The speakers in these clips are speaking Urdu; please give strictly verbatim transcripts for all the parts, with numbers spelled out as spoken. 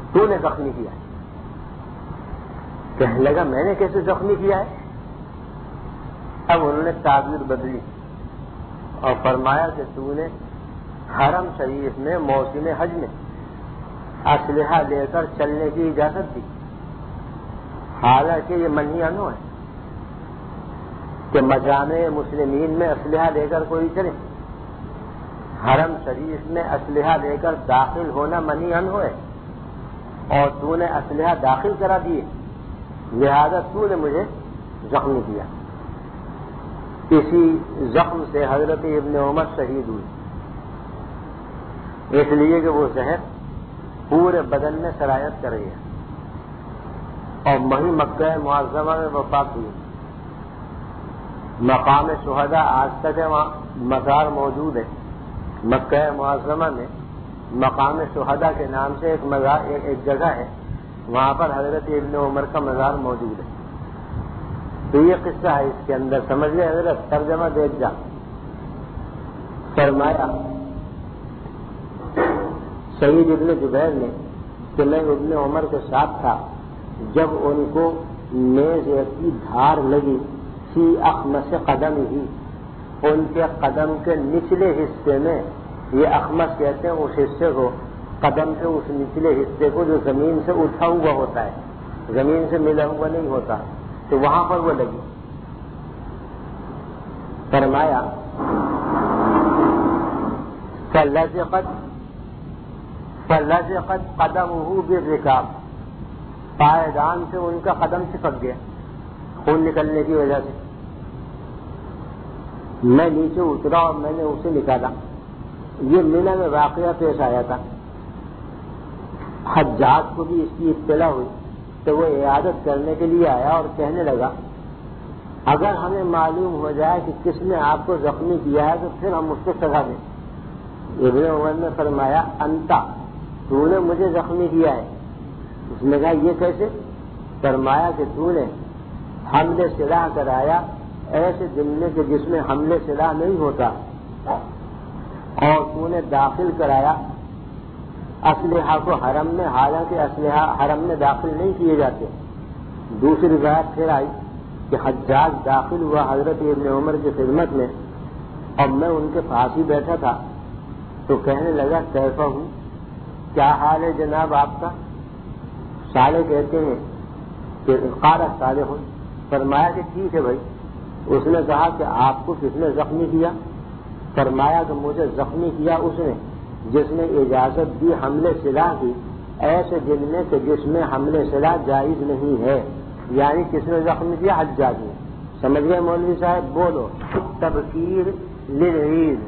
تو نے زخمی کیا ہے. کہنے لگا میں نے کیسے زخمی کیا ہے؟ اب انہوں نے تعبیر بدلی اور فرمایا کہ تو نے حرم شریف میں موسم حج میں اسلحہ لے کر چلنے کی اجازت دی. حالانکہ یہ منہی عنہ ہے کہ مجامع مسلمین میں اسلحہ لے کر کوئی چلے. حرم شریف میں اسلحہ لے کر داخل ہونا منہی عنہ ہے اور تو نے اسلحہ داخل کرا دیے، لہذا تو نے مجھے زخمی کیا. اسی زخم سے حضرت ابن عمر شہید ہوئی، اس لیے کہ وہ زہر پورے بدن میں سرایت کر گیا اور وہیں مکہ معظمہ میں وفات ہوئی. مقام شہداء آج تک ہے، وہاں مزار موجود ہے. مکہ معظمہ میں مقام شہداء کے نام سے ایک مزار ایک جگہ ہے، وہاں پر حضرت ابن عمر کا مزار موجود ہے. تو یہ قصہ ہے اس کے اندر، سمجھ لے حضرت. ترجمہ دیکھ جا. فرمایا سعید ابن جبیر نے کہ میں ابن عمر کے ساتھ تھا جب ان کو نیز کی دھار لگی فی اخمص قدم ہی، ان کے قدم کے نچلے حصے میں. یہ اخمص کہتے ہیں اس حصے کو، قدم کے اس نچلے حصے کو جو زمین سے اٹھا ہوا ہوتا ہے، زمین سے ملا ہوا نہیں ہوتا، تو وہاں پر وہ لگی. فرمایا فلزقت فلزقت قدمه بالرکاب، پائیدان سے ان کا قدم چپک گیا خون نکلنے کی وجہ سے. میں نیچے اترا اور میں نے اسے نکالا. یہ منی میں واقعہ پیش آیا تھا. حجاج کو بھی اس کی اطلاع ہوئی تو وہ عیادت کرنے کے لیے آیا اور کہنے لگا اگر ہمیں معلوم ہو جائے کہ کس نے آپ کو زخمی کیا ہے تو پھر ہم اس کو سزا دیں. ابن عمر نے فرمایا انتا، تو نے مجھے زخمی کیا ہے. اس نے کہا یہ کیسے؟ فرمایا کہ تو نے حملے سلاح کرایا ایسے دن میں کہ جس میں حملے سلاح نہیں ہوتا، اور تو نے داخل کرایا اسلحہ کو حرم میں، حالانکہ اسلحہ حرم میں داخل نہیں کیے جاتے. دوسری روایت پھر آئی کہ حجاج داخل ہوا حضرت ابن عمر کی خدمت میں اور میں ان کے پاس ہی بیٹھا تھا تو کہنے لگا کیسا ہوں، کیا حال ہے جناب آپ کا؟ صالح کہتے ہیں کہ قال صالح، فرمایا کہ ٹھیک ہے بھائی. اس نے کہا کہ آپ کو کس نے زخمی کیا؟ فرمایا کہ مجھے زخمی کیا اس نے جس نے اجازت دی حملے سلاح کی ایسے دن میں کہ جس میں حملے سلاح جائز نہیں ہے. یعنی کس نے زخمی کیا؟ حجاج نے. سمجھ گئے مولوی صاحب؟ بولو. تبکیر للعید،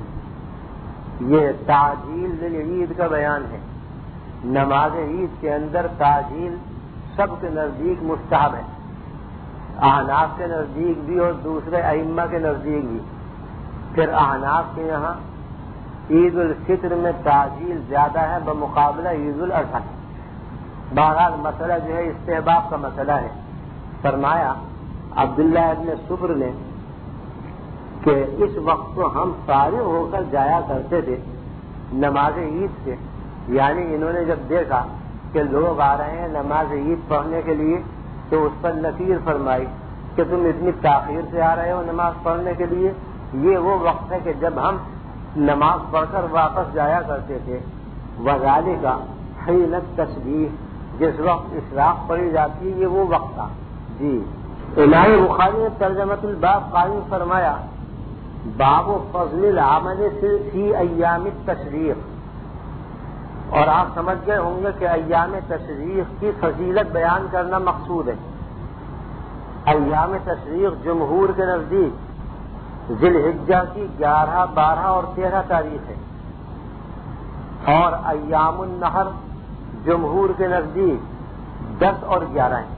یہ تعجیل للعید کا بیان ہے. نماز عید کے اندر تعجیل سب کے نزدیک مستحب ہے، احناف کے نزدیک بھی اور دوسرے ائمہ کے نزدیک بھی. پھر احناف کے یہاں عید الفطر میں تعجیل زیادہ ہے بمقابلہ عید الاضحیٰ. بہرحال مسئلہ جو ہے استحباب کا مسئلہ ہے. فرمایا عبداللہ ابن صبر نے کہ اس وقت تو ہم فارغ ہو کر جایا کرتے تھے نماز عید سے. یعنی انہوں نے جب دیکھا کہ لوگ آ رہے ہیں نماز عید پڑھنے کے لیے تو اس پر نکیر فرمائی کہ تم اتنی تاخیر سے آ رہے ہو نماز پڑھنے کے لیے. یہ وہ وقت ہے کہ جب ہم نماز پڑھ کر واپس جایا کرتے تھے. وذالک حین التسبیح، جس وقت اشراق پڑھی جاتی ہے یہ وہ وقت تھا. جی امام بخاری نے ترجمۃ الباب قائم فرمایا باب فضل العمل فی ایام التشریق. اور آپ سمجھ گئے ہوں گے کہ ایام تشریق کی فضیلت بیان کرنا مقصود ہے. ایام تشریق جمہور کے نزدیک ذی الحجہ کی گیارہ، بارہ اور تیرہ تاریخ ہے، اور ایام النحر جمہور کے نزدیک دس اور گیارہ ہیں.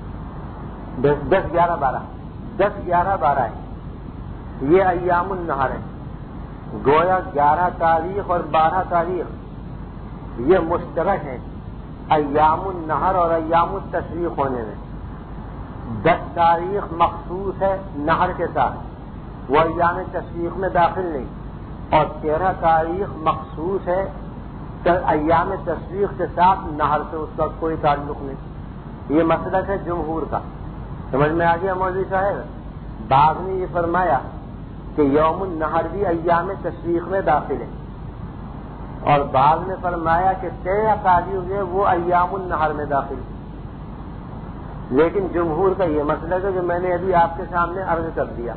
دس دس گیارہ بارہ دس گیارہ بارہ ہے. یہ ایام النحر ہے. گویا گیارہ تاریخ اور بارہ تاریخ یہ مشترک ہیں ایام النحر اور ایام التشریق ہونے میں. دس تاریخ مخصوص ہے نحر کے ساتھ، وہ ایام تشریق میں داخل نہیں، اور تیرہ تاریخ مخصوص ہے ایام تشریق کے ساتھ نہر سے اس کا کوئی تعلق نہیں. یہ مسلک ہے جمہور کا. سمجھ میں آ گیا مولوی صاحب؟ بعض نے یہ فرمایا کہ یوم النہر بھی ایام تشریق میں داخل ہے، اور بعض نے فرمایا کہ طے عقادی ہوئے وہ ایام النہر میں داخل ہے. لیکن جمہور کا یہ مسئلہ ہے جو میں نے ابھی آپ کے سامنے عرض کر دیا.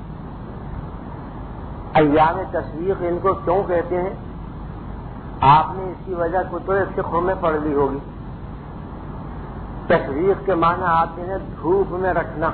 ایام تشریق ان کو کیوں کہتے ہیں؟ آپ نے اس کی وجہ کتب فقہ میں پڑھ لی ہوگی. تشریق کے معنی آتے ہیں دھوپ میں رکھنا.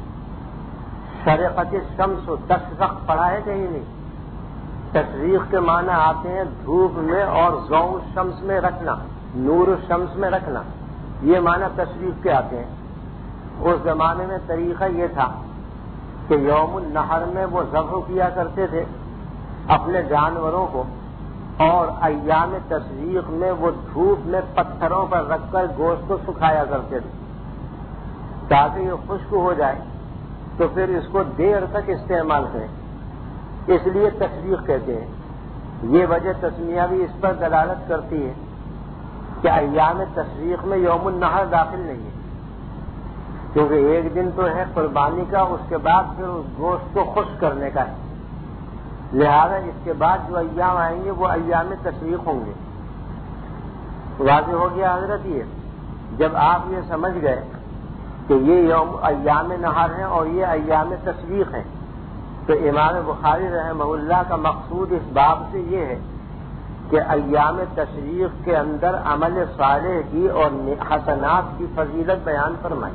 شرقت الشمس و تشرق پڑھا ہے کہیں نہیں. تشریق کے معنی آتے ہیں دھوپ میں اور ضوء الشمس میں رکھنا، نور الشمس میں رکھنا. یہ معنی تشریق کے آتے ہیں. اس زمانے میں طریقہ یہ تھا کہ یوم النحر میں وہ ذبح کیا کرتے تھے اپنے جانوروں کو، اور ایام تشریق میں وہ دھوپ میں پتھروں پر رکھ کر گوشت کو سکھایا کرتے تھے تاکہ یہ خشک ہو جائے تو پھر اس کو دیر تک استعمال کریں. اس لیے تشریق کہتے ہیں. یہ وجہ تسمیہ بھی اس پر دلالت کرتی ہے کہ ایام تشریق میں یوم النحر داخل نہیں ہے، کیونکہ ایک دن تو ہے قربانی کا، اس کے بعد پھر اس گوشت کو خشک کرنے کا ہے. لہذا اس کے بعد جو ایام آئیں گے وہ ایام تشریق ہوں گے. واضح ہو گیا حضرت؟ یہ جب آپ یہ سمجھ گئے کہ یہ یوم ایام نہر ہیں اور یہ ایام تشریق ہیں، تو امام بخاری رحمہ اللہ کا مقصود اس باب سے یہ ہے کہ ایام تشریق کے اندر عمل صالح کی اور حسنات کی فضیلت بیان فرمائی.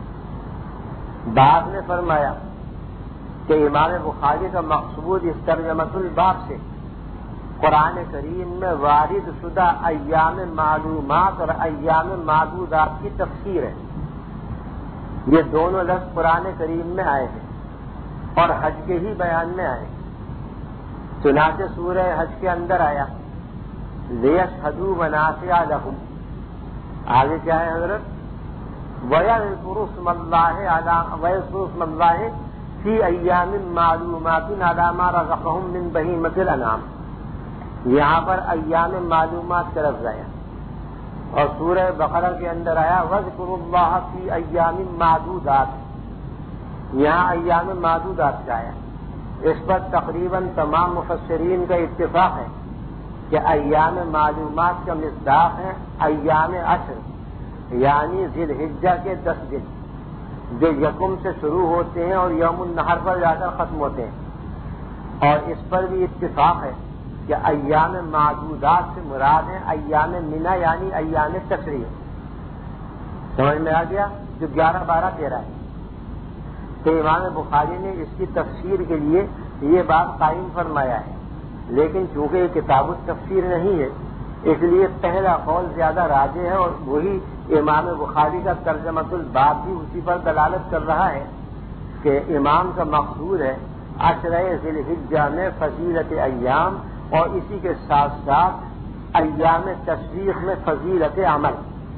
بعض نے فرمایا کہ امام بخاری کا مقصود اس ترجمۃ الباب سے قرآن کریم میں وارد شدہ ایام معلومات اور ایام معدودات کی تفسیر ہے. یہ دونوں لفظ قرآن کریم میں آئے ہیں اور حج کے ہی بیان میں آئے. چنانچہ سورہ حج کے اندر آیا لیشہدوا منافع لہم. آگے کیا ہے حضرت؟ وَيَذْكُرُوا اسْمَ اللَّهِ عَلَىٰ وَيَذْكُرُوا اسْمَ اللَّهِ فِي أَيَّامٍ مَّعْلُومَاتٍ عَلَىٰ مَا رَزَقَهُم مِّن بَهِيمَةِ الْأَنْعَامِ. یہاں پر ایام معلومات کا لفظ آیا، اور سورہ بقرہ کے اندر آیا وَاذْكُرُوا اللَّهَ فِي أَيَّامٍ مَّعْدُودَاتٍ. یہاں ایام معدودات کا آیا. اس پر تقریباً تمام مفسرین کا اتفاق ہے کہ ایام معلومات کا مصداق ہے ایام عشر، یعنی ذی الحجہ کے دس دن جو یکم سے شروع ہوتے ہیں اور یوم النحر پر جا کر ختم ہوتے ہیں. اور اس پر بھی اتفاق ہے کہ ایام معدودات سے مراد ہیں ایام منا یعنی ایام تشریق. سمجھ میں آ گیا؟ جو گیارہ بارہ تیرہ ہے. تو امام بخاری نے اس کی تفسیر کے لیے یہ بات قائم فرمایا ہے، لیکن چونکہ یہ کتاب التفسیر نہیں ہے اس لیے پہلا قول زیادہ راجح ہے، اور وہی امام بخاری کا ترجمۃ الباب بھی اسی پر دلالت کر رہا ہے کہ امام کا مقصود ہے عشرہ ذی الحجہ میں فضیلت ایام، اور اسی کے ساتھ ساتھ ایام تشریق میں فضیلت عمل.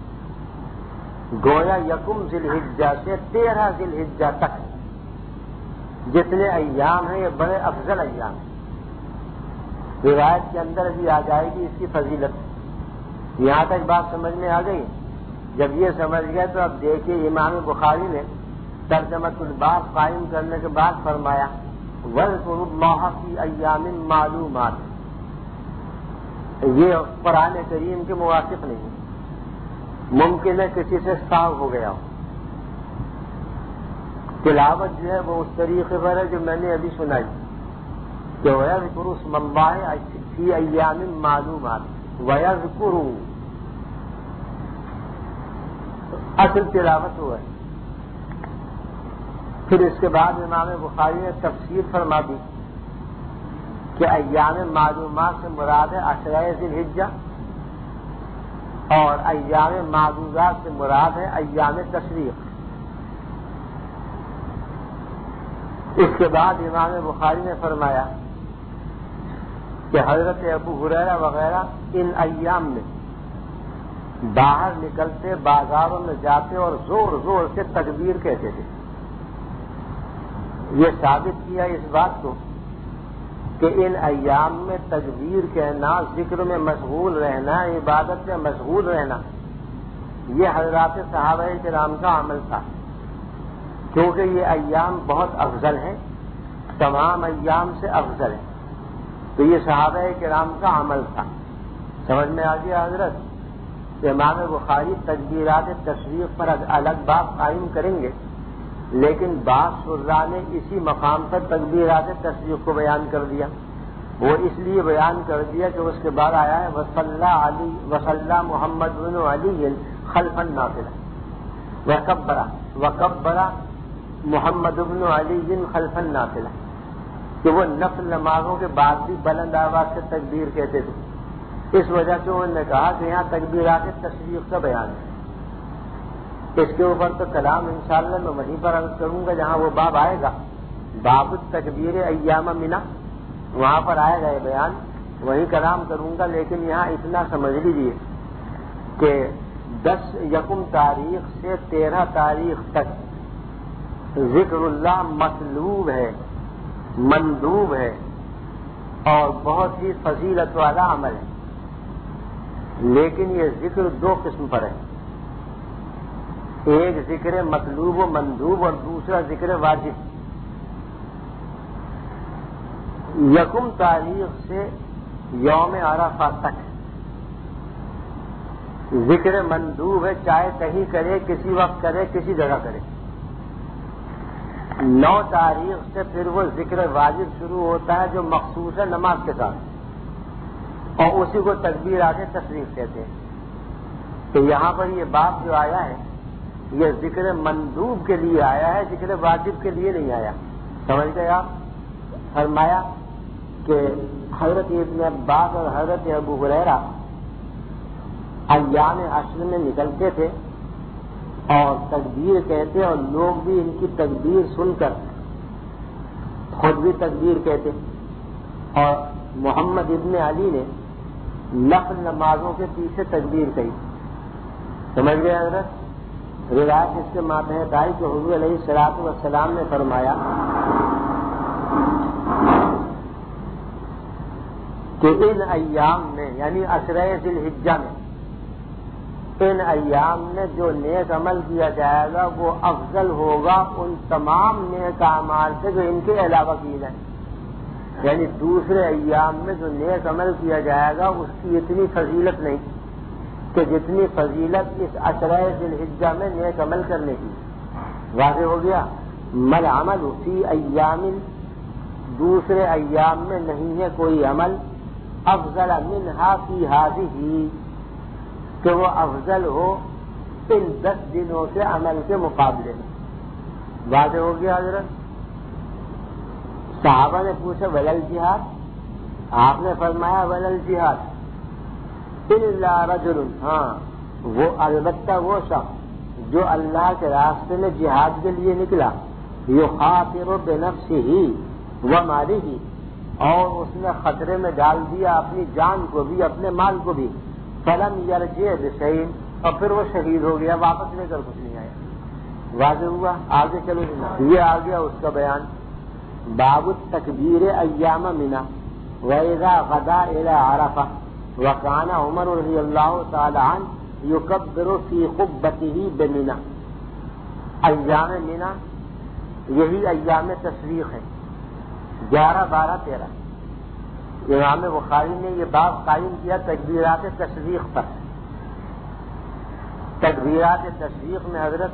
گویا یکم ذی الحجہ سے تیرہ ذی الحجہ تک جتنے ایام ہیں یہ بڑے افضل ایام ہیں. روایت کے اندر بھی آ جائے گی اس کی فضیلت. یہاں تک بات سمجھ میں آ گئی؟ جب یہ سمجھ گئے تو اب دیکھیے امام بخاری نے ترجمۃ الباب قائم کرنے کے بعد فرمایا وَاذْكُرُوا اللَّهَ فِي أَيَّامٍ مَّعْلُومَاتٍ. یہ قرآن کریم کے موافق نہیں. ممکن ہے کسی سے صاف ہو گیا ہو. تلاوت جو ہے وہ اس طریقے پر ہے جو میں نے ابھی سنائی کہ وَيَذْكُرُوا اسْمَ اللَّهِ فِي أَيَّامٍ مَّعْلُومَاتٍ وَيَذْكُرُوا اصل تلاوت ہوا ہے. پھر اس کے بعد امام بخاری نے تفسیر فرما دی کہ ایام معلومات سے مراد ہے عشرہ ذی الحجہ، اور ایام معدودات سے مراد ہے ایام تشریق. اس کے بعد امام بخاری نے فرمایا کہ حضرت ابو ہریرہ وغیرہ ان ایام میں باہر نکلتے، بازاروں میں جاتے اور زور زور سے تکبیر کہتے تھے. یہ ثابت کیا اس بات کو کہ ان ایام میں تکبیر کہنا، ذکر میں مشغول رہنا، عبادت میں مشغول رہنا، یہ حضرات صحابہ کرام کا عمل تھا، کیونکہ یہ ایام بہت افضل ہیں، تمام ایام سے افضل ہیں، تو یہ صحابہ کرام کا عمل تھا۔ سمجھ میں آ گیا حضرت؟ امام بخاری تکبیرات تشریف پر الگ باب قائم کریں گے، لیکن بعض شراح نے اسی مقام پر تکبیرات تشریف کو بیان کر دیا۔ وہ اس لیے بیان کر دیا کہ اس کے بعد آیا ہے وصلی علی وصلی محمد بن علی خلف النافلہ وکبرا وکبرا محمد بن علی خلف النافلہ، کہ وہ نفل نمازوں کے بعد بھی بلند آواز سے تکبیر کہتے تھے۔ اس وجہ سے انہوں نے کہا کہ یہاں تکبیرات تشریف کا بیان ہے۔ اس کے اوپر تو کلام انشاءاللہ میں وہیں پر عرض کروں گا جہاں وہ باب آئے گا، باب التکبیر ایام منا، وہاں پر آئے گا یہ بیان، وہیں کلام کروں گا۔ لیکن یہاں اتنا سمجھ لیجیے کہ دس یکم تاریخ سے تیرہ تاریخ تک ذکر اللہ مطلوب ہے، مندوب ہے، اور بہت ہی فضیلت والا عمل ہے، لیکن یہ ذکر دو قسم پر ہے، ایک ذکر مطلوب و مندوب اور دوسرا ذکر واجب۔ یکم تاریخ سے یوم عرفہ تک ذکر مندوب ہے، چاہے کہیں کرے، کسی وقت کرے، کسی جگہ کرے۔ نو تاریخ سے پھر وہ ذکر واجب شروع ہوتا ہے جو مخصوص ہے نماز کے ساتھ، اور اسی کو تکبیرات تشریف کہتے ہیں۔ تو یہاں پر یہ باب جو آیا ہے یہ ذکر مندوب کے لیے آیا ہے، ذکر واجب کے لیے نہیں آیا۔ سمجھ گئے آپ؟ فرمایا کہ حضرت ابن عباس اور حضرت ابو ہریرہ ایام عشر میں نکلتے تھے اور تکبیر کہتے، اور لوگ بھی ان کی تکبیر سن کر خود بھی تکبیر کہتے، اور محمد ابن علی نے نفل نمازوں کے پیچھے تکبیر کہی۔ سمجھ گئے حضرت؟ روایت اس کے ماتحت آئی کہ حضور علیہ الصلوۃ والسلام نے فرمایا کہ ان ایام میں، یعنی عشرہ ذی الحجہ میں، ان ایام میں جو نیک عمل کیا جائے گا وہ افضل ہوگا ان تمام نیک اعمال سے جو ان کے علاوہ کیے جائیں۔ یعنی دوسرے ایام میں جو نیک عمل کیا جائے گا اس کی اتنی فضیلت نہیں کہ جتنی فضیلت اس عشرہ ذی الحجہ میں نیک عمل کرنے کی۔ واضح ہو گیا؟ مل عمل فی ایام، دوسرے ایام میں نہیں ہے کوئی عمل افضل منہا فی ہذہ، کہ وہ افضل ہو ان دس دنوں سے عمل کے مقابلے میں۔ واضح ہو گیا حضرت؟ صحابہ نے پوچھا ولل جہاد، آپ نے فرمایا ولل جہاد الا رجل، ہاں وہ البتہ وہ شخص جو اللہ کے راستے میں جہاد کے لیے نکلا، یخاطر بنفسہ ومالہ، اور اس نے خطرے میں ڈال دیا اپنی جان کو بھی اپنے مال کو بھی، فلم یرجع بشیء، اور پھر وہ شہید ہو گیا، واپس لے کر کچھ نہیں آیا۔ واضح ہوا؟ آگے چلو، یہ آ گیا اس کا بیان۔ باب التکبیر ایام منا واذا غدا الی عرفہ، وکان عمر رضی اللہ تعالی عنہ یکبر فی قبتہ بمنا۔ ایام منا یہی ایام تشریق ہے، گیارہ بارہ تیرہ۔ امام بخاری نے یہ باب قائم کیا تکبیرات تشریق پر۔ تکبیرات تشریق میں حضرت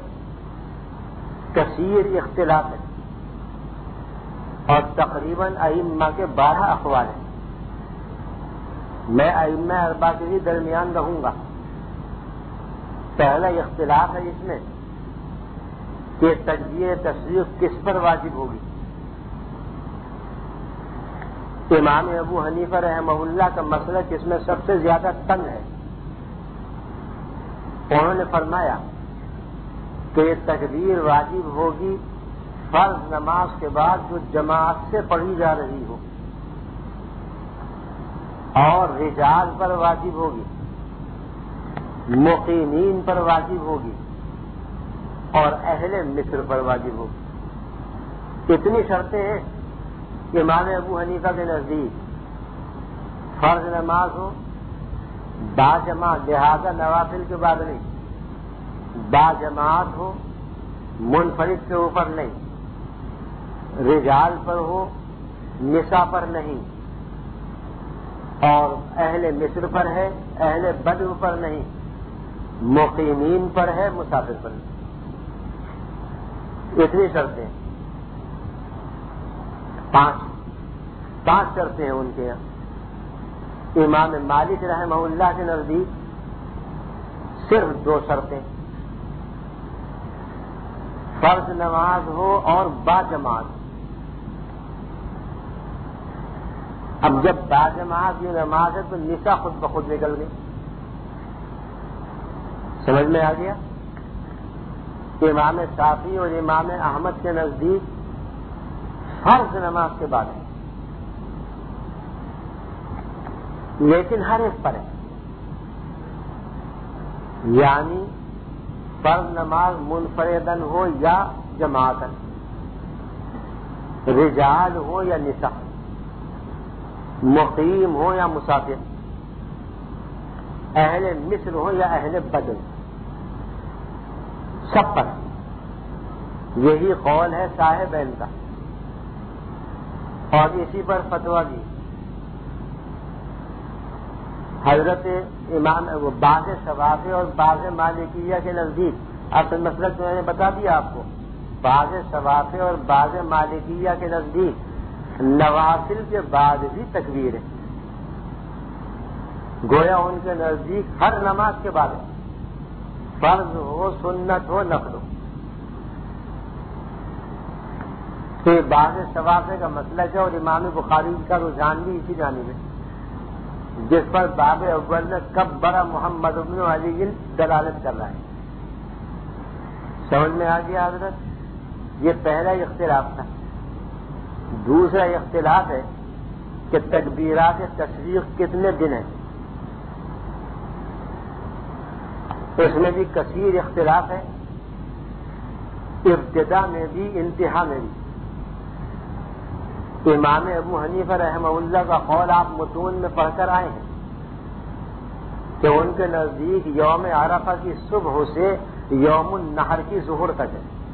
کثیر اختلاف ہے، اور تقریباً ائمہ کے بارہ اقوال ہیں۔ میں ائمہ اربعہ کے ہی درمیان رہوں گا۔ پہلا اختلاف ہے اس میں کہ تکبیر تشریق کس پر واجب ہوگی۔ امام ابو حنیفہ رحمہ اللہ کا مسئلہ جس میں سب سے زیادہ تنگ ہے، انہوں نے فرمایا کہ یہ تکبیر واجب ہوگی فرض نماز کے بعد جو جماعت سے پڑھی جا رہی ہو، اور رجال پر واجب ہوگی، مقیمین پر واجب ہوگی، اور اہل مصر پر واجب ہوگی۔ اتنی شرطیں ہیں امام ابو حنیفہ کے نزدیک فرض نماز ہو باجماعت، لہذا نوافل کے بعد نہیں، باجماعت ہو، منفرد کے اوپر نہیں، رجال پر ہو، نساء پر نہیں، اور اہل مصر پر ہے، اہل بدو پر نہیں، مقیمین پر ہے، مسافر پر نہیں. اتنی شرطیں، پانچ پانچ شرطیں ہیں ان کے یہاں. امام مالک رحمہ اللہ کے نزدیک صرف دو شرطیں، فرض نماز ہو اور باجماعت. اب جب باجماعت یہ نماز ہے تو نساء خود بخود نکل گئی. سمجھ میں آ گیا؟ امام شافعی اور امام احمد کے نزدیک فرض نماز کے بعد ہے، لیکن ہر ایک پر ہے، یعنی فرض نماز منفردن ہو یا جماعتن، رجال ہو یا نساء، مقیم ہو یا مسافر، اہل مصر ہو یا اہل بدر، سب پر. یہی قول ہے صاحبین کا، اور اسی پر فتویٰ دی حضرت امام بعض شوافی اور بعض مالکیہ کے نزدیک. اصل مسئلہ تو میں نے بتا دیا آپ کو، بعض شوافی اور بعض مالکیہ کے نزدیک نوافل کے بعد بھی تکبیر ہے. گویا ان کے نزدیک ہر نماز کے بعد ہے، فرض ہو، سنت ہو، نفل ہو. تو بعض شوافی کا مسلک ہے اور امام بخاری کا رجحان بھی اسی جانب ہے، جس پر باب اول میں کب برا محمد ابن علی دلالت کر رہا ہے. سمجھ میں آ گیا حضرت؟ یہ پہلا اختلاف تھا. دوسرا اختلاف ہے کہ تکبیرات تشریق کتنے دن ہیں. اس میں بھی کثیر اختلاف ہے، ابتدا میں بھی انتہا میں بھی. امام ابو حنیفہ رحمہ اللہ کا قول آپ متون میں پڑھ کر آئے ہیں کہ ان کے نزدیک یوم عرفہ کی صبح سے یوم النحر کی ظہر تک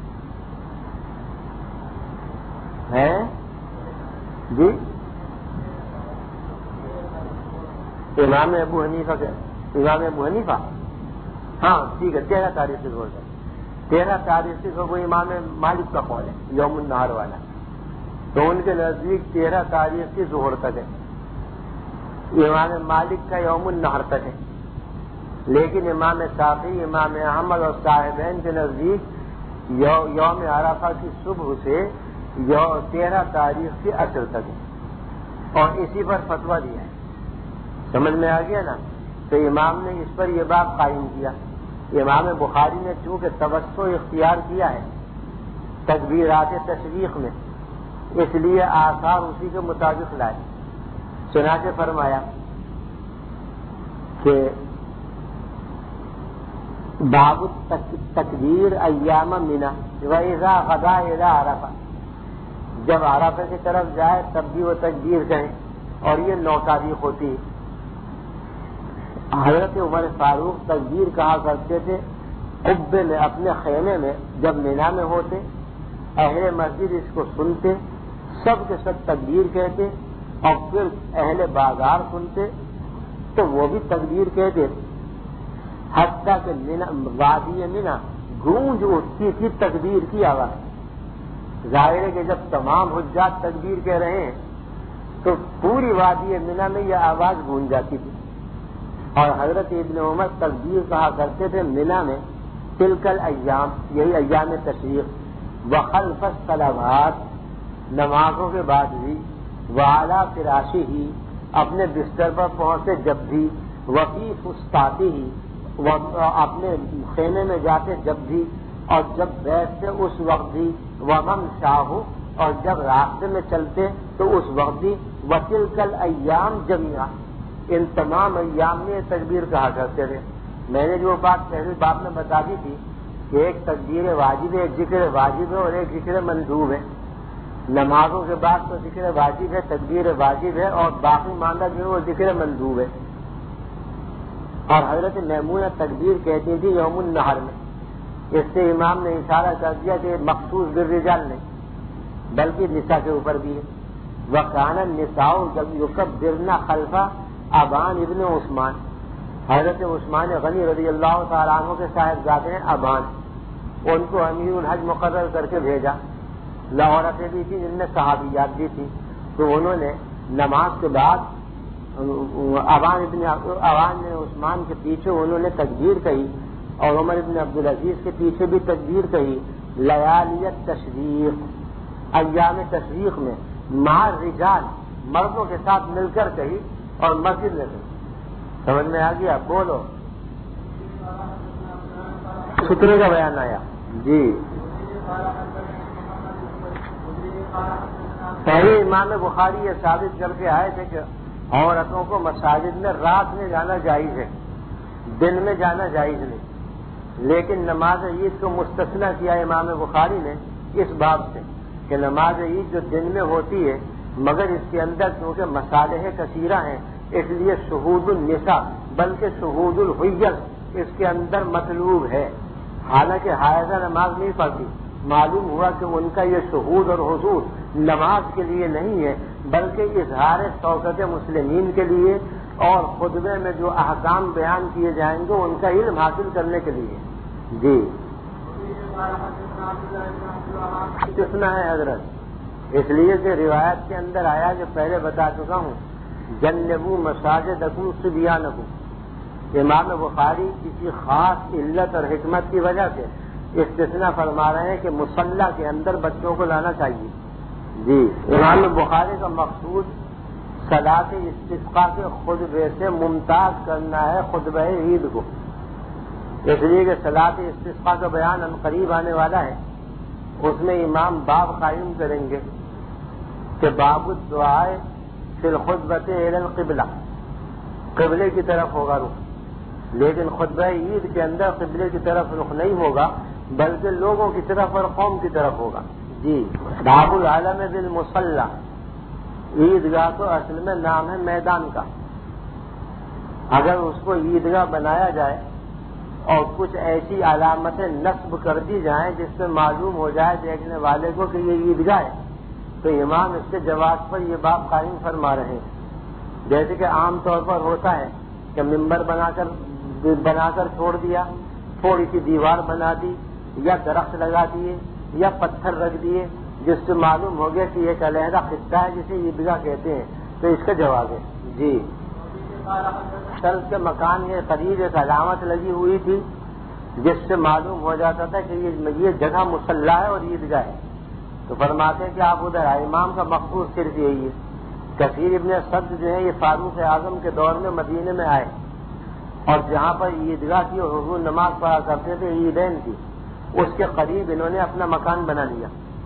ہے. جی امام ابو حنیفہ کے امام ابو حنیفہ ہاں ٹھیک ہے، تیرہ تاریخ سے ظہر تک. تیرہ تاریخ سے وہ امام مالک کا قول ہے یوم النحر والا، تو ان کے نزدیک تیرہ تاریخ کی ظہر تک ہے. امام مالک کا یوم النحر تک ہے، لیکن امام شافعی، امام احمد اور صاحبین کے نزدیک یوم عرفہ کی صبح سے تیرہ تاریخ کی عصر تک ہے، اور اسی پر فتویٰ دیا ہے. سمجھ میں آ گیا نا؟ تو امام نے اس پر یہ بات قائم کیا. امام بخاری نے چونکہ توسع اختیار کیا ہے تکبیرات تشریق میں، اس لیے آثار اسی کے مطابق لائے. چنانچہ فرمایا کہ باب تکبیر ایام منی وَإِذَا غَدَا إِلَىٰ عَرَفَةَ، جب عرفہ کی طرف جائے تب بھی وہ تکبیر کہیں، اور یہ نو تاریخ ہوتی ہے. حضرت عمر فاروق تکبیر کہا کرتے تھے قبے میں، اپنے خیمے میں جب مینا میں ہوتے، اہل مسجد اس کو سنتے، سب کے سب تکبیر کہتے، اور پھر اہل بازار سنتے تو وہ بھی تکبیر کہتے، حتیٰ کہ وادی مینا گونج اٹھتی تھی تکبیر کی آواز. ظاہر ہے کہ جب تمام حجاج تکبیر کہہ رہے ہیں تو پوری وادی مینا میں یہ آواز گونج جاتی تھی. اور حضرت ابن عمر تکبیر کہا کرتے تھے مینا میں تلکل ایام، یہی ایام تشریق، وخلف الصلوات، نمازوں کے بعد بھی، وعلی فراشی ہی، اپنے بستر پر پہنچتے جب بھی، وفی فسطاتی ہی، اپنے خیمے میں جاتے جب بھی، اور جب بیٹھتے اس وقت بھی، ومن شاہ، اور جب راستے میں چلتے تو اس وقت بھی، وتلکل ایام جمیعا، ان تمام ایام میں تکبیر کہا کرتے تھے. میں نے جو بات پہلی بات میں بتا دی تھی کہ ایک تکبیر واجب ہے، ایک ذکر واجب ہے اور ایک ذکر مندوب ہے. نمازوں کے بعد تو ذکر واجب ہے، تکبیر واجب ہے، اور باقی ماندہ جو ہے وہ ذکر مندوب ہے۔ اور حضرت میمونہ تکبیر کہتی تھی یوم النحر میں، اس سے امام نے اشارہ کر دیا کہ مخصوص بالرجال نہیں بلکہ نساء کے اوپر بھی ہے۔ وَكَانَ النِّسَاءُ يُكَبِّرْنَ خَلْفَ ابان ابن عثمان، حضرت عثمان غنی رضی اللہ تعالیٰ عنہ کے صاحبزادے ہیں ابان، ان کو امیر الحج مقرر کر کے بھیجا۔ عورتیں بھی تھیں جن میں صحابیات بھی تھیں، تو انہوں نے نماز کے بعد ابان ابن ابان نے عثمان کے پیچھے انہوں نے تکبیر کہی، اور عمر ابن عبدالعزیز کے پیچھے بھی تکبیر کہی۔ لیالیت تشریق، ایام تشریق میں مع الرجال، مردوں کے ساتھ مل کر کہی اور مسجد میں کہی۔ سمجھ میں آ گیا؟ بولو۔ سترے کا بیان آیا جی۔ پہلے امام بخاری یہ ثابت کر کے آئے تھے کہ عورتوں کو مساجد میں رات میں جانا جائز ہے، دن میں جانا جائز نہیں، لیکن نماز عید کو مستثنیٰ کیا امام بخاری نے اس باب سے کہ نماز عید جو دن میں ہوتی ہے مگر اس کے اندر کیونکہ مصالح کثیرہ ہیں اس لیے شہود النساء بلکہ شہود الحیض اس کے اندر مطلوب ہے۔ حالانکہ حائضہ نماز نہیں پڑھتی، معلوم ہوا کہ ان کا یہ شہود اور حضور نماز کے لیے نہیں ہے بلکہ اظہار شوکت مسلمین کے لیے اور خطبے میں جو احکام بیان کیے جائیں گے ان کا علم حاصل کرنے کے لیے۔ جی کتنا ہے حضرت، اس لیے کہ روایت کے اندر آیا جو پہلے بتا چکا ہوں، جنبوا مساجدکم صبیانکم۔ امام بخاری کسی خاص علت اور حکمت کی وجہ سے استثناء فرما رہے ہیں کہ مصلی کے اندر بچوں کو لانا چاہیے۔ جی امام بخاری کا مقصود صلاۃ استسقاء کے خطبے سے ممتاز کرنا ہے خطبہ عید کو، اس لیے کہ صلاۃ استسقاء کا بیان ہم قریب آنے والا ہے، اس میں امام باب قائم کریں گے کہ باب الدعاء فی الخطبۃ الی القبلہ، قبلے کی طرف ہوگا رخ، لیکن خطبہ عید کے اندر قبلے کی طرف رخ نہیں ہوگا بلکہ لوگوں کی طرف اور قوم کی طرف ہوگا۔ جی باب العالم بالمصلی، عیدگاہ تو اصل میں نام ہے میدان کا، اگر اس کو عیدگاہ بنایا جائے اور کچھ ایسی علامتیں نصب کر دی جائیں جس سے معلوم ہو جائے دیکھنے والے کو کہ یہ عیدگاہ ہے تو امام اس کے جواز پر یہ باب قائم فرما رہے ہیں۔ جیسے کہ عام طور پر ہوتا ہے کہ ممبر بنا کر بنا کر چھوڑ دیا، تھوڑی سی دیوار بنا دی یا درخت لگا دیے یا پتھر رکھ دیے جس سے معلوم ہو گیا کہ ایک علیحدہ خطہ ہے جسے عیدگاہ کہتے ہیں، تو اس کا جواب ہے۔ جی طرز کے مکان کے قریب ایک علامت لگی ہوئی تھی جس سے معلوم ہو جاتا تھا کہ یہ جگہ مصلی ہے اور عیدگاہ ہے، تو فرماتے ہیں کہ آپ ادھر آئے۔ امام کا مقصود صرف یہی ہے۔ کثیر ابن سعد جو ہے یہ فاروق اعظم کے دور میں مدینے میں آئے اور جہاں پر عیدگاہ کی اور حضور نماز پڑھا کرتے تھے عیدین کی، اس کے قریب انہوں نے اپنا مکان بنا لیا،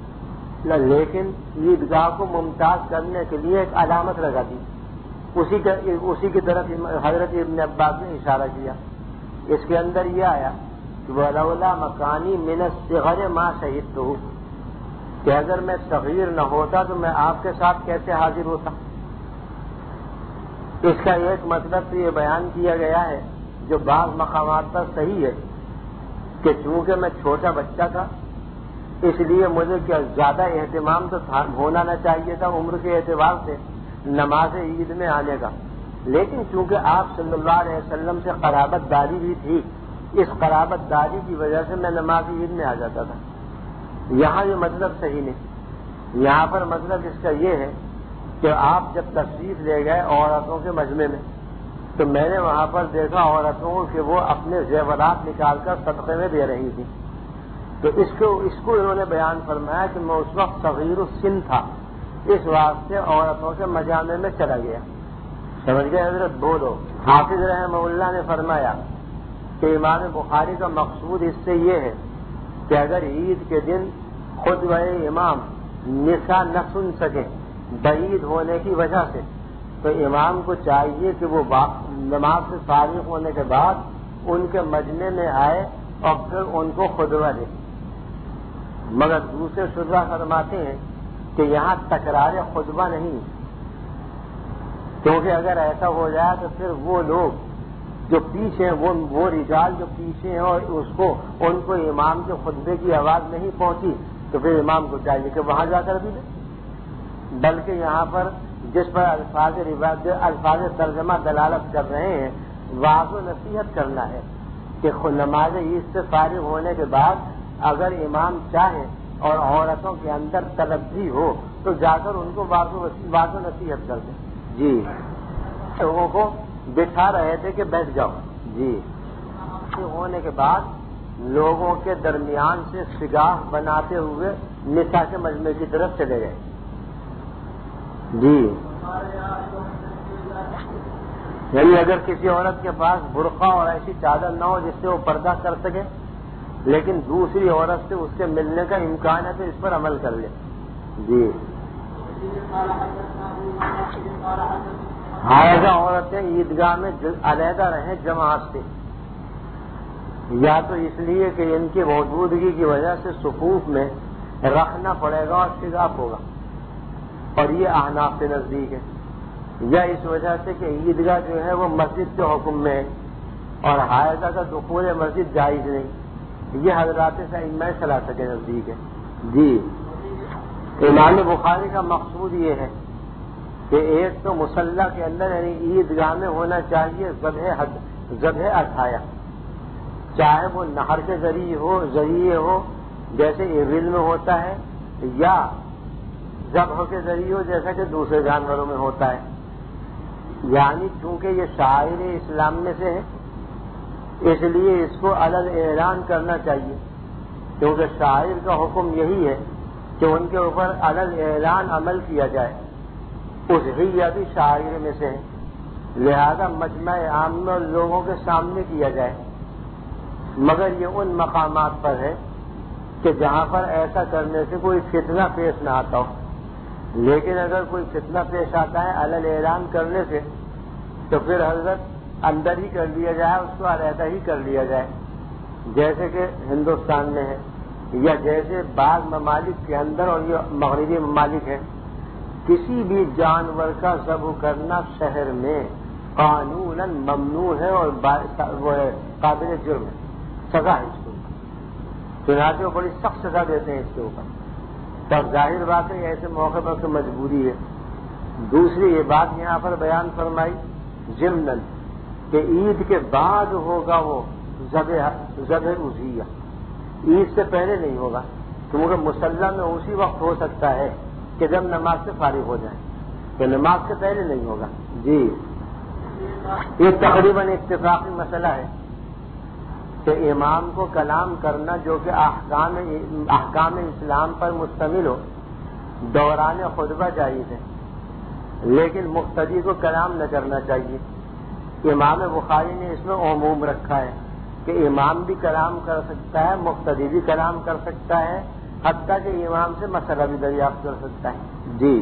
لیکن عیدگاہ کو ممتاز کرنے کے لیے ایک علامت لگا دی، اسی کے اسی کی طرف حضرت ابن عباس نے اشارہ کیا۔ اس کے اندر یہ آیا کہ وَلَوْلَا مَكَانِي مِنَ الصِّغَرِ مَا شَهِدتُّهُ، کہ اگر میں صغیر نہ ہوتا تو میں آپ کے ساتھ کیسے حاضر ہوتا۔ اس کا ایک مطلب تو یہ بیان کیا گیا ہے جو بعض مقامات پر صحیح ہے کہ چونکہ میں چھوٹا بچہ تھا اس لیے مجھے کیا زیادہ اہتمام تو ہونا نہ چاہیے تھا عمر کے اعتبار سے نماز عید میں آنے کا، لیکن چونکہ آپ صلی اللہ علیہ وسلم سے قرابت داری بھی تھی، اس قرابت داری کی وجہ سے میں نماز عید میں آ جاتا تھا۔ یہاں یہ مطلب صحیح نہیں، یہاں پر مطلب اس کا یہ ہے کہ آپ جب تشریف لے گئے عورتوں کے مجمع میں تو میں نے وہاں پر دیکھا عورتوں کہ وہ اپنے زیورات نکال کر صدقے میں دے رہی تھیں، تو اس کو اس کو انہوں نے بیان فرمایا کہ میں اس وقت صغیر السن تھا، اس واسطے عورتوں کے مجامع میں چلا گیا۔ سمجھ گئے حضرت؟ بولو۔ حافظ رحمہ اللہ نے فرمایا کہ امام بخاری کا مقصود اس سے یہ ہے کہ اگر عید کے دن خطبہ امام نساء نہ سن سکیں بعید ہونے کی وجہ سے تو امام کو چاہیے کہ وہ نماز سے فارغ ہونے کے بعد ان کے مجمع میں آئے اور پھر ان کو خطبہ دے، مگر دوسرے شرح فرماتے ہیں کہ یہاں تکرار خطبہ نہیں، کیونکہ اگر ایسا ہو جائے تو پھر وہ لوگ جو پیچھے وہ وہ رجال جو پیچھے ہیں اور اس کو ان کو امام کے خطبے کی آواز نہیں پہنچی تو پھر امام کو چاہیے کہ وہاں جا کر بھی دے، بلکہ یہاں پر جس پر الفاظ روایت الفاظ ترجمہ دلالت کر رہے ہیں واضح و نصیحت کرنا ہے کہ نماز عید سے فارغ ہونے کے بعد اگر امام چاہے اور عورتوں کے اندر تلبی ہو تو جا کر ان کو واضح و نصیحت کر دیں۔ جی لوگوں کو بٹھا رہے تھے کہ بیٹھ جاؤ۔ جی ہونے کے بعد لوگوں کے درمیان سے سگاہ بناتے ہوئے نساء کے مجمع کی طرف چلے گئے۔ جی یعنی اگر کسی عورت کے پاس برقع اور ایسی چادر نہ ہو جس سے وہ پردہ کر سکے لیکن دوسری عورت سے اس کے ملنے کا امکان ہے تو اس پر عمل کر لے۔ جی حائضہ عورتیں عیدگاہ میں علیحدہ رہیں جماعت سے، یا تو اس لیے کہ ان کی موجودگی کی وجہ سے صفوف میں رکھنا پڑے گا اور شگاف ہوگا، اور یہ احناف سے نزدیک ہے، یا اس وجہ سے کہ عیدگاہ جو ہے وہ مسجد کے حکم میں ہے اور حائضہ کا دخول مسجد جائز نہیں، یہ حضرات سے ائمہ ثلاثہ کے نزدیک ہے۔ جی امام بخاری کا مقصود یہ ہے کہ ایک تو مصلی کے اندر یعنی عیدگاہ میں ہونا چاہیے ذبح ذبح اضحیہ، چاہے وہ نہر کے ذریعے ہو ذریعے ہو جیسے ایویل میں ہوتا ہے، یا ذبح کے ذریعے ہو جیسا کہ دوسرے جانوروں میں ہوتا ہے، یعنی چونکہ یہ شاعر اسلام میں سے ہے اس لیے اس کو علل اعلان کرنا چاہیے، کیونکہ شاعر کا حکم یہی ہے کہ ان کے اوپر علل اعلان عمل کیا جائے، اضحیہ بھی شاعر میں سے ہے، لہذا مجمع عام میں لوگوں کے سامنے کیا جائے، مگر یہ ان مقامات پر ہے کہ جہاں پر ایسا کرنے سے کوئی فتنہ پیش نہ آتا ہو، لیکن اگر کوئی فتنہ پیش آتا ہے علل اعلان کرنے سے تو پھر حضرت اندر ہی کر لیا جائے، اس کو علیحدہ ہی کر لیا جائے، جیسے کہ ہندوستان میں ہے یا جیسے بعض ممالک کے اندر اور یہ مغربی ممالک ہیں، کسی بھی جانور کا ذبح کرنا شہر میں قانوناً ممنوع ہے اور وہ ہے قابل جرم ہے، سزا ہے اس کے اوپر، چنانچہ وہ بڑی سخت سزا دیتے ہیں اس کے اوپر، تب ظاہر بات ہے ایسے موقع پر تو مجبوری ہے۔ دوسری یہ بات یہاں پر بیان فرمائی ضمناً کہ عید کے بعد ہوگا وہ ذبح ذبح اضحیہ، عید سے پہلے نہیں ہوگا، کیونکہ مصلی میں اسی وقت ہو سکتا ہے کہ جب نماز سے فارغ ہو جائے، تو نماز سے پہلے نہیں ہوگا۔ جی یہ تقریباً اتفاقی مسئلہ ہے کہ امام کو کلام کرنا جو کہ احکام احکام اسلام پر مشتمل ہو دوران خطبہ جائز ہے، لیکن مقتدی کو کلام نہ کرنا چاہیے۔ امام بخاری نے اس میں عموم رکھا ہے کہ امام بھی کلام کر سکتا ہے، مقتدی بھی کلام کر سکتا ہے، حتیٰ کہ امام سے مسئلہ بھی دریافت کر سکتا ہے۔ جی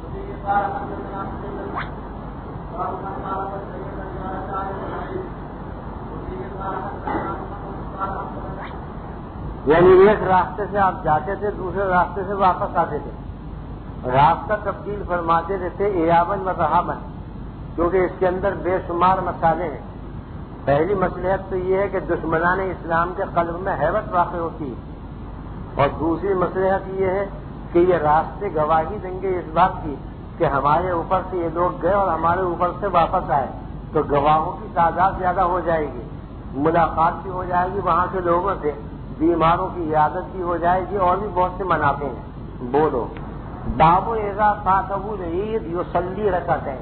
یعنی ایک راستے سے آپ جاتے تھے دوسرے راستے سے واپس آتے تھے، راستہ تبدیل فرماتے رہتے ایابن و ذہابن، کیونکہ اس کے اندر بے شمار مسالے ہیں۔ پہلی مصلحت تو یہ ہے کہ دشمنان اسلام کے قلب میں حیبت واقع ہوتی ہے، اور دوسری مصلحت یہ ہے کہ یہ راستے گواہی دیں گے اس بات کی کہ ہمارے اوپر سے یہ لوگ گئے اور ہمارے اوپر سے واپس آئے، تو گواہوں کی تعداد زیادہ ہو جائے گی، ملاقات بھی ہو جائے گی وہاں کے لوگوں سے، بیماروں کی عیادت بھی ہو جائے گی، اور بھی بہت سے منافع ہیں۔ بولو بابو اذا فاتہ العید یصلی رکعتین،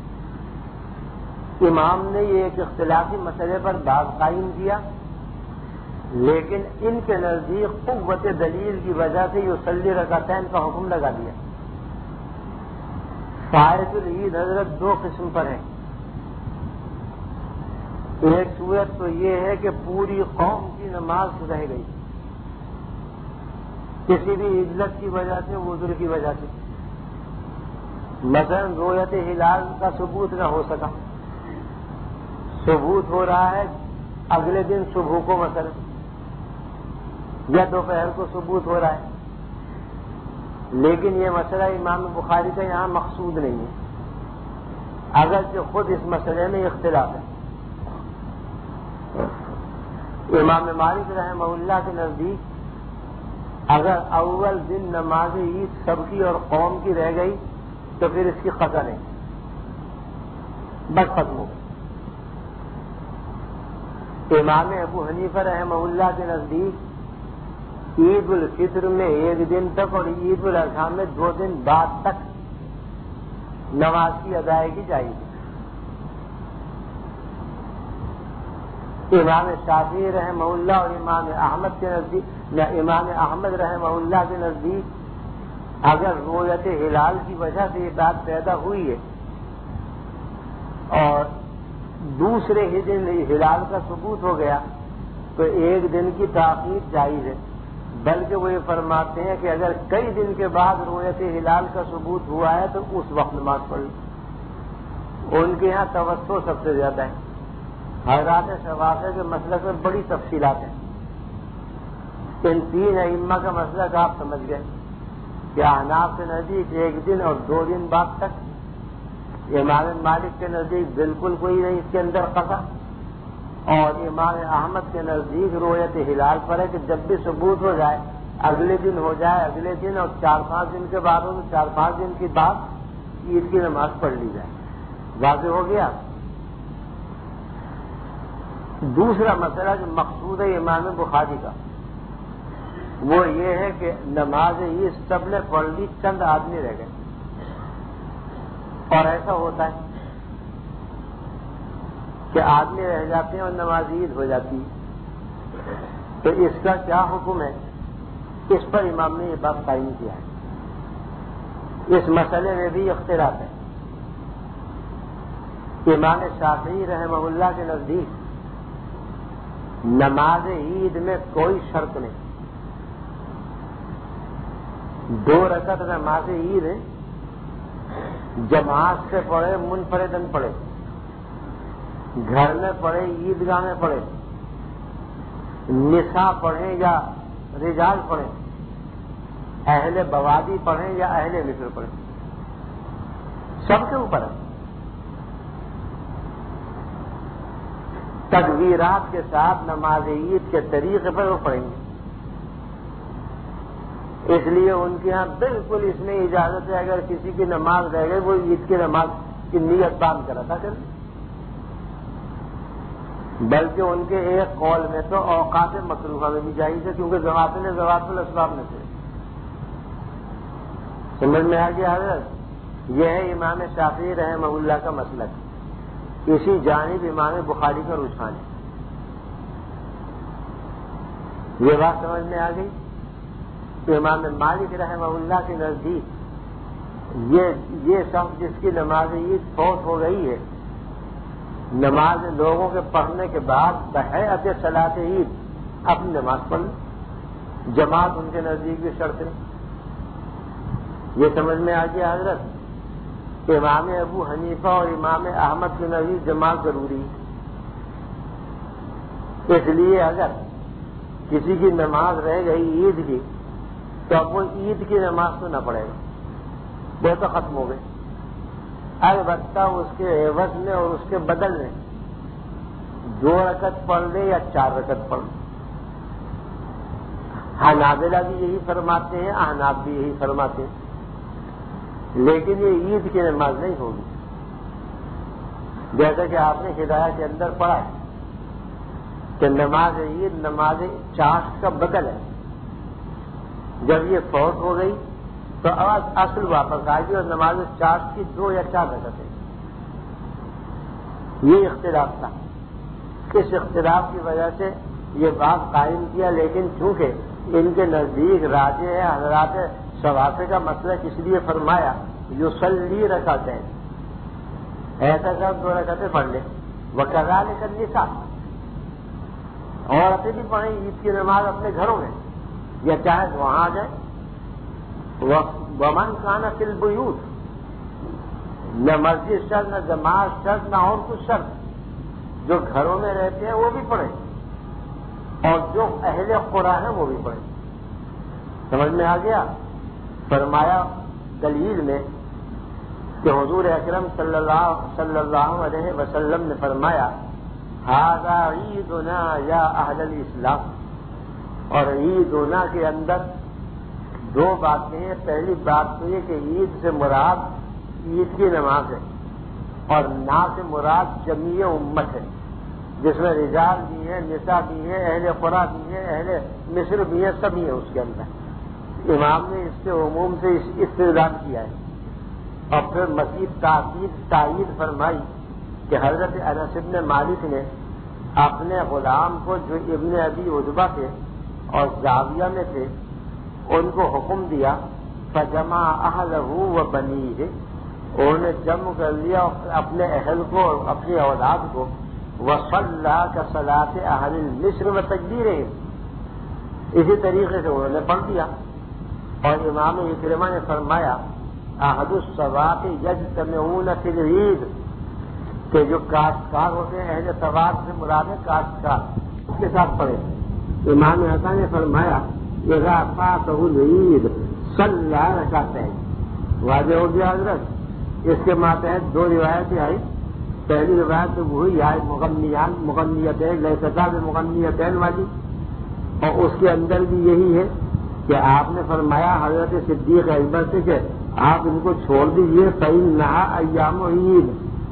امام نے یہ ایک اختلافی مسئلے پر باب قائم کیا، لیکن ان کے نزدیک قوت دلیل کی وجہ سے یصلی رکعتین کا حکم لگا دیا۔ فائت العید حضرت دو قسم پر ہے، ایک صورت تو یہ ہے کہ پوری قوم کی نماز رہ گئی کسی بھی علت کی وجہ سے، عذر کی وجہ سے، مثلا رؤیت ہلال کا ثبوت نہ ہو سکا، ثبوت ہو رہا ہے اگلے دن صبح کو مثلا، یا دوپہر کو ثبوت ہو رہا ہے، لیکن یہ مسئلہ امام بخاری کا یہاں مقصود نہیں ہے، اگرچہ خود اس مسئلے میں اختلاف ہے۔ امام مالک رحمہ اللہ کے نزدیک اگر اول دن نماز عید سب کی اور قوم کی رہ گئی تو پھر اس کی قضا نہیں، بس ختم ہو گئی۔ امام ابو حنیفہ رحمہ اللہ کے نزدیک عید الفطر میں ایک دن تک اور عید الاضحیٰ میں دو دن بعد تک نماز کی ادائیگی چاہیے۔ امام شافعی رحمہ اللہ اور امام احمد کے نزدیک یا امام احمد رحمہ اللہ کے نزدیک اگر رؤیت ہلال کی وجہ سے یہ بات پیدا ہوئی ہے اور دوسرے ہی دن ہلال کا ثبوت ہو گیا تو ایک دن کی تاخیر جائز ہے، بلکہ وہ یہ فرماتے ہیں کہ اگر کئی دن کے بعد رؤیت ہلال کا ثبوت ہوا ہے تو اس وقت نماز پڑھی۔ ان کے یہاں توسع سب سے زیادہ ہے۔ حضرات شوافع کے مسلک میں بڑی تفصیلات ہیں۔ ان تین ائمہ کا مسلک آپ سمجھ گئے کہ احناف کے نزدیک ایک دن اور دو دن بعد تک، امام مالک کے نزدیک بالکل کوئی نہیں اس کے اندر قضا، اور امام احمد کے نزدیک رؤیت ہلال پر ہے کہ جب بھی ثبوت ہو جائے اگلے دن ہو جائے اگلے دن اور چار پانچ دن کے بعد ہو تو چار پانچ دن کے بعد عید کی نماز پڑھ لی جائے۔ واضح ہو گیا۔ دوسرا مسئلہ جو مقصود ہے امام بخاری کا وہ یہ ہے کہ نماز عید سب نے پڑھ لی، چند آدمی رہ گئے، اور ایسا ہوتا ہے کہ آدمی رہ جاتے ہیں اور نماز عید ہو جاتی ہے، تو اس کا کیا حکم ہے؟ اس پر امام نے یہ بات قائم کیا ہے۔ اس مسئلے میں بھی اختلاف ہے۔ امام شافعی رحمہ اللہ کے نزدیک نماز عید میں کوئی شرط نہیں، دو رکعت نماز عید ہے، جماعت سے پڑھے منفردن پڑھے، گھر میں پڑھے عیدگاہ میں پڑھے، نساء پڑھیں یا رجال پڑھیں، اہل بوادی پڑھیں یا اہل مصر پڑھیں، سب کے اوپر ہے۔ تکبیرات کے ساتھ نماز عید کے طریقے پر وہ پڑھیں گے۔ اس لیے ان کے ہاں بالکل اس میں اجازت ہے اگر کسی کی نماز رہ گئی وہ عید کی نماز کی نیت باندھ کر ادا کریں، بلکہ ان کے ایک قول میں تو اوقات مکروہہ میں بھی جائز ہے، کیونکہ زوات نے زوات الاسباب میں سے۔ سمجھ میں آ گیا حضرت؟ یہ ہے امام شافعی رحمہ اللہ کا مسلک، اسی جانب امام بخاری کا رجحان ہے۔ یہ بات سمجھ میں آ گئی؟ امام مالک رحمہ اللہ کے نزدیک یہ یہ شخص جس کی نماز عید فوت ہو گئی ہے، نماز لوگوں کے پڑھنے کے بعد بہیئت صلاۃ عید اپنی نماز پڑھ لیں، جماعت ان کے نزدیک بھی شرط ہے۔ یہ سمجھ میں آ گیا حضرت؟ امام ابو حنیفہ اور امام احمد کے نزدیک جماعت ضروری ہے، اس لیے اگر کسی کی نماز رہ گئی عید کی تو اب وہ عید کی نماز تو نہ پڑے گا، وہ تو ختم ہو گئی۔ البتہ اس کے عوض میں اور اس کے بدل میں دو رکعت پڑھ لے یا چار رکعت پڑھ لے۔ حنابلہ بھی یہی فرماتے ہیں، احناف بھی یہی فرماتے ہیں، لیکن یہ عید کی نماز نہیں ہوگی، جیسا کہ آپ نے ہدایت کے اندر پڑھا ہے کہ نماز عید نماز چاشت کا بدل ہے۔ جب یہ فوت ہو گئی تو اب اصل واپس آئے گی اور نماز چاشت کی دو یا چار رکعتیں۔ یہ اختلاف تھا، اس اختلاف کی وجہ سے یہ بات قائم کیا، لیکن چونکہ ان کے نزدیک راجح ہے، حضرات شوافع کا مسلک اس لیے فرمایا یصلی رکعتین، ایسا سب دو رکعتیں پڑھ لیں، وکذالک النساء، عورتیں بھی پڑھیں عید کی نماز اپنے گھروں میں یا چاہے وہاں آ جائیں۔ ومن کان فی البیوت، نہ مسجد شرط نہ جماعت شرط نہ اور کچھ شرط، جو گھروں میں رہتے ہیں وہ بھی پڑھیں اور جو اہل قرآن ہیں وہ بھی پڑھیں۔ سمجھ میں آ گیا؟ فرمایا دلیل میں کہ حضور اکرم صلی اللہ صلی اللہ علیہ وسلم نے فرمایا ھذا عیدنا یا اہل الاسلام، اور عیدنا کے اندر دو باتیں ہیں۔ پہلی بات تو یہ کہ عید سے مراد عید کی نماز ہے، اور نا سے مراد جمیع امت ہے، جس میں رجال بھی ہیں، نساء بھی ہیں، اہل قریٰ بھی ہیں، اہل مصر بھی ہیں، سب ہیں اس کے اندر۔ امام نے اس کے عموم سے استدلال کیا ہے، اور پھر مزید تاکید تائید فرمائی کہ حضرت انس بن مالک نے اپنے غلام کو جو ابن ابی عتبہ تھے اور زاویہ میں تھے ان کو حکم دیا فجمع اہلہ و بنیہ، انہوں نے جمع کر لیا اپنے اہل کو اور اپنی اولاد کو، وصلی کصلاۃ اہل مصر و تکبیرہم، اسی طریقے سے انہوں نے پڑھ دیا۔ اور امام اکرمہ نے فرمایا احد السواق یجتمعون فی العید، کہ جو کاشتکار ہوتے ہیں اہل سواد سے مراد ہے کاشتکار، اس کے ساتھ پڑھے۔ امام حسن نے فرمایا اذا فاتہ العید صلی رکعتین، واضح ہو گیا حضرت۔ اس کے ماتحت دو روایتیں آئی، پہلی روایت تو وہی آئی مغنیان مغنیتین لیستا بمغنیتین والی، اور اس کے اندر بھی یہی ہے کہ آپ نے فرمایا حضرت صدیق اکبر سے کہ آپ ان کو چھوڑ دیجیے، فإنھا ایام عید،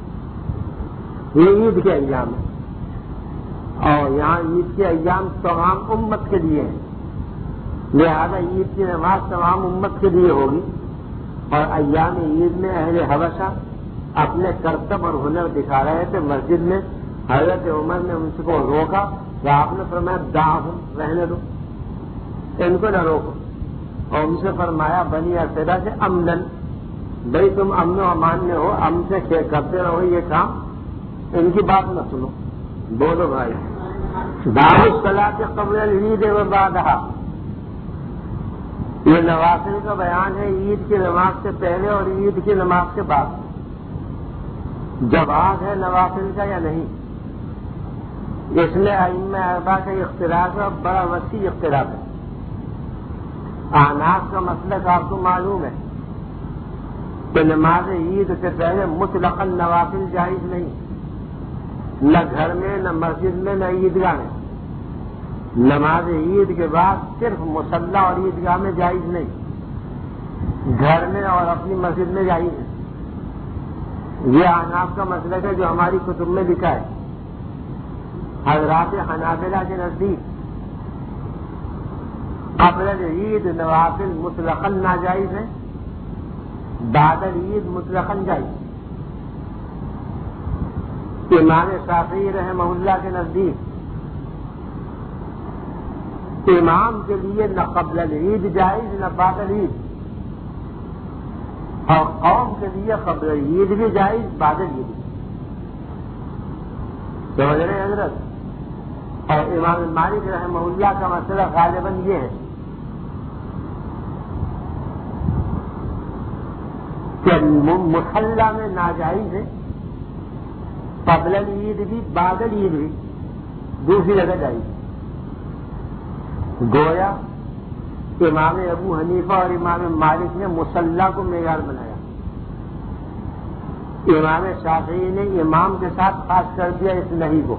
یہ عید کے ایام ہیں، اور یہاں عید کے ایام تمام امت کے لیے ہیں، لہذا عید کی نماز تمام امت کے لیے ہوگی۔ اور ایام عید میں اہل حبشہ اپنے کرتب اور ہنر دکھا رہے تھے مسجد میں، حضرت عمر نے ان کو روکا تو آپ نے فرمایا دعہم، رہنے دو، ان کو نہ روکو، اور ان سے فرمایا بنی اسیرہ سے امنن، بھائی تم امن و امان میں ہو، ہم سے کرتے رہو یہ کام، ان کی بات نہ سنو، بولو بھائی۔ باب الصلاۃ قبل العید و بعدہا، یہ نوافل کا بیان ہے عید کی نماز سے پہلے اور عید کی نماز کے بعد، جواز ہے نوافل کا یا نہیں، اس میں ائمہ اربعہ کا اختلاف ہے اور بڑا وسیع اختلاف ہے۔ احناف کا مسلک آپ کو معلوم ہے کہ نماز عید سے پہلے مطلقاً نوافل جائز نہیں، نہ گھر میں نہ مسجد میں نہ عیدگاہ میں۔ نماز عید کے بعد صرف مصلی اور عیدگاہ میں جائز نہیں، گھر میں اور اپنی مسجد میں جائز ہے۔ یہ احناف کا مسلک ہے جو ہماری کتب میں لکھا ہے۔ حضرات حنابلہ کے نزدیک قبل العید نوافل مطلقاً ناجائز ہیں، بعد العید مطلقاً جائز۔ امام شافعی رحمہ اللہ کے نزدیک امام کے لیے نہ قبل العید جائز نہ بعد العید، اور قوم کے لیے قبل العید بھی جائز بعد العید بھی۔ سمجھ رہے ہیں حضرت؟ اور امام مالک رحمہ اللہ کا مسئلہ غالباً یہ ہے کہ مصلی میں ناجائز ہے، قبل العید بھی بعد العید بھی، دوسری جگہ جائز۔ گویا امام ابو حنیفہ اور امام مالک نے مصلی کو معیار بنایا، امام شافعی نے امام کے ساتھ خاص کر دیا اس نہیں کو،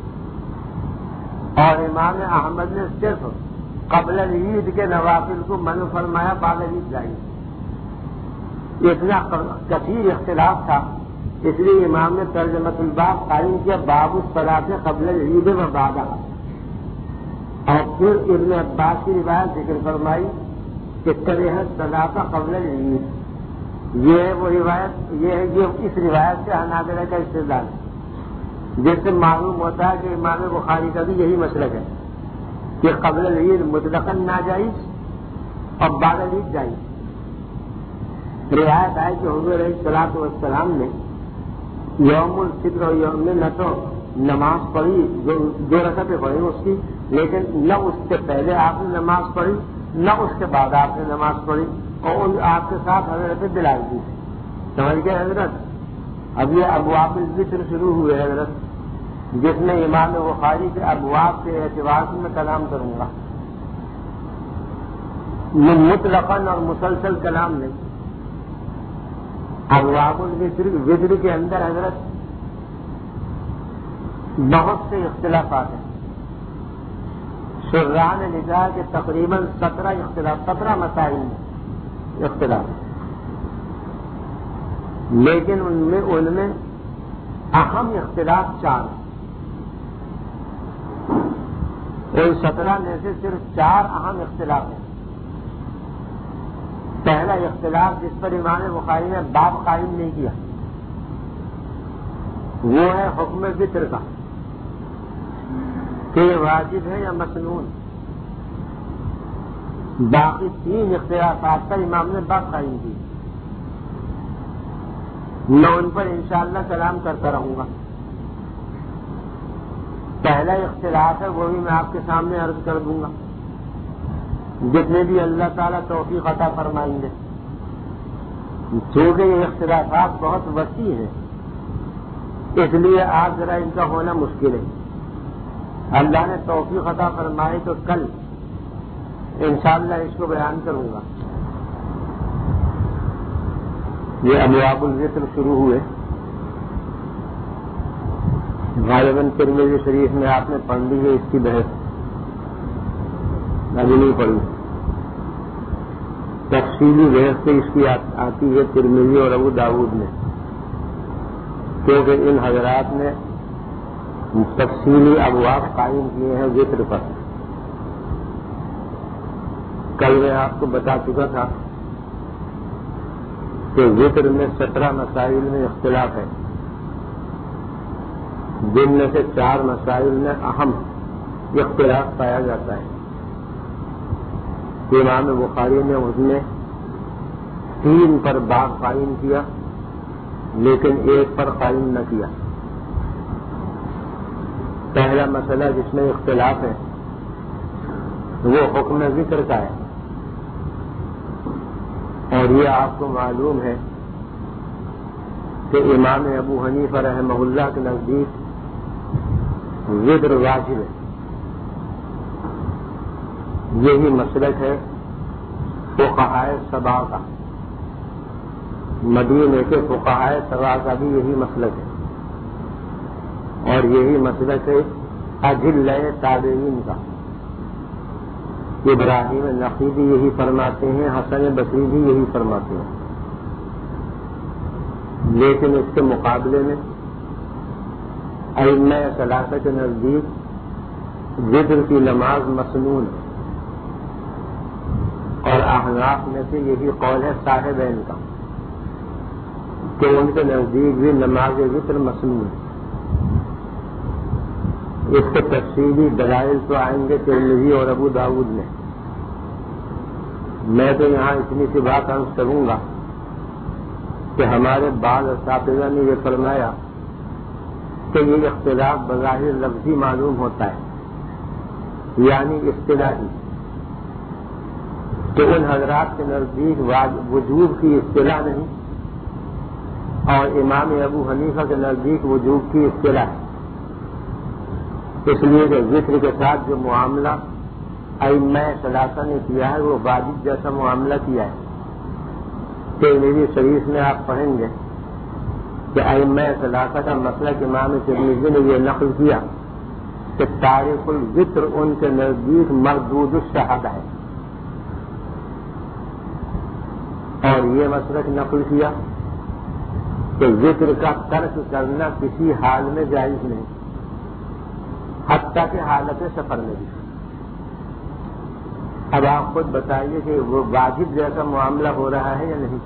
اور امام احمد نے صرف قبل العید کے نوافل کو منع فرمایا، بعد العید جائز۔ اتنا کثیر اختلاف تھا، اس لیے امام نے ترجمۃ الباب قائم کیا باب الصلاۃ قبل العید و بعدہا، اور پھر ابن عباس کی روایت ذکر فرمائی کہ کرہ الصلاۃ قبل العید، یہ ہے وہ روایت، یہ ہے یہ اس روایت سے حنابلہ کا استدلال ہے، جس سے معلوم ہوتا ہے کہ امام بخاری کا بھی یہی مسلک ہے کہ قبل العید مطلقاً ناجائز اور بعد العید جائز۔ روایت ہے کہ حضور علیہ الصلوۃ والسلام نے یوم الفطر اور یوم النحر نماز پڑھی، جو جو رکعتیں پڑھی اس کی، لیکن نہ اس سے پہلے آپ نے نماز پڑھی نہ اس کے بعد آپ نے نماز پڑھی، اور ان آپ کے ساتھ حضرت بلال بھی تھے۔ سمجھ گئے حضرت؟ اب یہ ابواب الذکر شروع ہوئے حضرت، جس میں امام بخاری کے ابواب کے اعتبار سے میں کلام کروں گا۔ مطلقاً اور مسلسل کلام نہیں. ابواب الوتر وتر کے اندر حضرت بہت سے اختلافات ہیں. شراح نے لکھا کہ تقریباً سترہ اختلاف سترہ مسائل میں اختلاف، لیکن ان میں ان میں اہم اختلاف چار ہیں. ان سترہ میں سے صرف چار اہم اختلاف ہیں. پہلا اختلاف جس پر امام بخاری نے باب قائم نہیں کیا وہ ہے حکم وتر کا، کہ یہ واجب ہے یا مسنون. باقی تین اختلافات پر امام نے باب قائم کی. میں ان پر انشاءاللہ کلام کرتا رہوں گا. پہلا اختلاف ہے وہ بھی میں آپ کے سامنے عرض کر دوں گا، جتنے بھی اللہ تعالیٰ توفیق عطا فرمائیں گے. چونکہ یہ اختلافات بہت وسیع ہیں اس لیے آج ذرا ان کا ہونا مشکل ہے. اللہ نے توفیق عطا فرمائے تو کل انشاءاللہ اس کو بیان کروں گا. یہ ابواب الوتر شروع ہوئے. غالباً ترمذی شریف میں آپ نے پڑھ لی ہے اس کی بحث، ابھی نہیں پڑھی. تفصیلی بحث سے اس کی آتی ہے ترمذی اور ابو داؤد میں، کیونکہ ان حضرات نے تفصیلی ابواب قائم کیے ہیں وتر پر. کل میں آپ کو بتا چکا تھا کہ وتر میں سترہ مسائل میں اختلاف ہے، جن میں سے چار مسائل میں اہم اختلاف پایا جاتا ہے. امام بخاری نے اس میں تین پر باب قائم کیا لیکن ایک پر قائم نہ کیا. پہلا مسئلہ جس میں اختلاف ہے وہ حکم وتر کا ہے، اور یہ آپ کو معلوم ہے کہ امام ابو حنیفہ رحمہ اللہ کے نزدیک وتر واجب ہے. یہی مسلک ہے فقہائے سبع کا، مدینے کے فقہائے سبع کا بھی یہی مسلک ہے، اور یہی مسلک ہے اجلہ تابعین کا. ابراہیم نخعی بھی یہی فرماتے ہیں، حسن بصری بھی یہی فرماتے ہیں. لیکن اس کے مقابلے میں ائمہ ثلاثہ کے نزدیک وتر کی نماز مسنون ہے، اور احناف میں سے یہی قول ہے صاحبین کا کہ ان کے نزدیک بھی نماز وتر مسنون ہے. اس کے تفصیلی دلائل تو آئیں گے ترمذی اور ابو داؤد میں. میں تو یہاں اتنی سی بات عرض کروں گا کہ ہمارے بعض اساتذہ نے یہ فرمایا کہ یہ اختلاف بظاہر لفظی معلوم ہوتا ہے، یعنی اصطلاحی. تو ان حضرات کے نزدیک وجوب کی اصطلاح نہیں، اور امام ابو حنیفہ کے نزدیک وجوب کی اصطلاح ہے. اس لیے کہ وتر کے ساتھ جو معاملہ ائمہ ثلاثہ نے کیا ہے وہ واجب جیسا معاملہ کیا ہے. ترمذی شریف میں آپ پڑھیں گے کہ ائمہ ثلاثہ کا مسئلہ کہ امام ترمذی نے یہ نقل کیا کہ تارک الوتر ان کے نزدیک مردود الشہادہ ہے، اور یہ مسلک نقل کیا کہ وتر کا ترک کرنا کسی حال میں جائز نہیں، حتیٰ کہ حالت سفر میں بھی. اب آپ خود بتائیے کہ وہ واجب جیسا معاملہ ہو رہا ہے یا نہیں.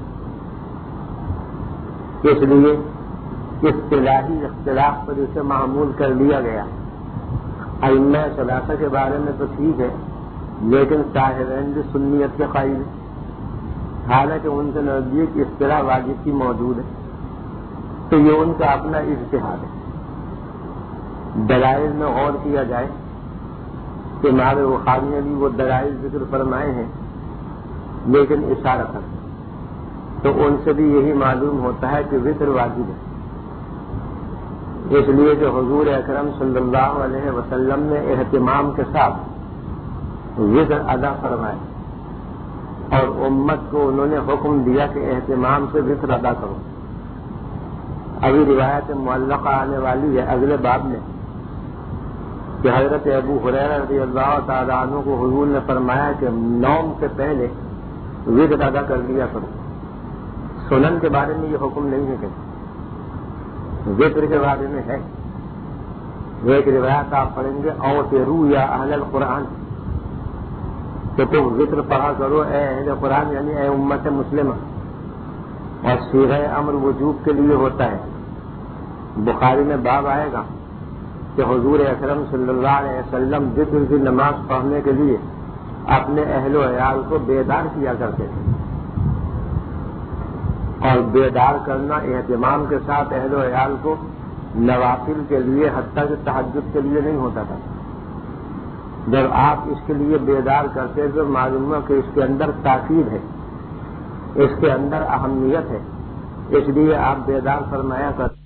اس لیے اصطلاحی اختلاف پر اسے معمول کر لیا گیا. ائمہ ثلاثہ کے بارے میں تو ٹھیک ہے، لیکن صاحبین بھی سنیت کے قائل ہیں، حالانکہ ان کے نزدیک اصطلاح واجب کی موجود ہے. تو یہ ان کا اپنا اجتہاد ہے. دلائل میں غور کیا جائے کہ امام بخاری نے بھی وہ دلائل ذکر فرمائے ہیں، لیکن اشارہ کر تو ان سے بھی یہی معلوم ہوتا ہے کہ وتر واجب ہے. اس لیے کہ حضور اکرم صلی اللہ علیہ وسلم نے اہتمام کے ساتھ وتر ادا فرمائے. اور امت کو انہوں نے حکم دیا کہ اہتمام سے وطر ادا کرو. ابھی روایت معلقہ آنے والی ہے اگلے باب میں کہ حضرت ابو ہریرہ رضی اللہ تعالیٰ عنہ کو حضور نے فرمایا کہ نوم سے پہلے وطر ادا کر لیا کرو. سنن کے بارے میں یہ حکم نہیں ہے کہ وطر کے بارے میں ہے. ایک روایت آپ پڑھیں گے اوترو یا اہل القرآن کہ تم وطر پڑھا کرو اے اہل قرآن یعنی اے امت مسلمہ. اور صیغہ امر وجوب کے لیے ہوتا ہے. بخاری میں باب آئے گا کہ حضور اکرم صلی اللہ علیہ وسلم وطر کی نماز پڑھنے کے لیے اپنے اہل و عیال کو بیدار کیا کرتے تھے. اور بیدار کرنا اہتمام کے ساتھ اہل و عیال کو نوافل کے لیے حتیٰ کہ تہجد کے لیے نہیں ہوتا تھا. جب آپ اس کے لیے بیدار کرتے تو معلوم ہے کہ اس کے اندر تاکید ہے, اس کے اندر اہمیت ہے, اس لیے آپ بیدار فرمایا کرتے.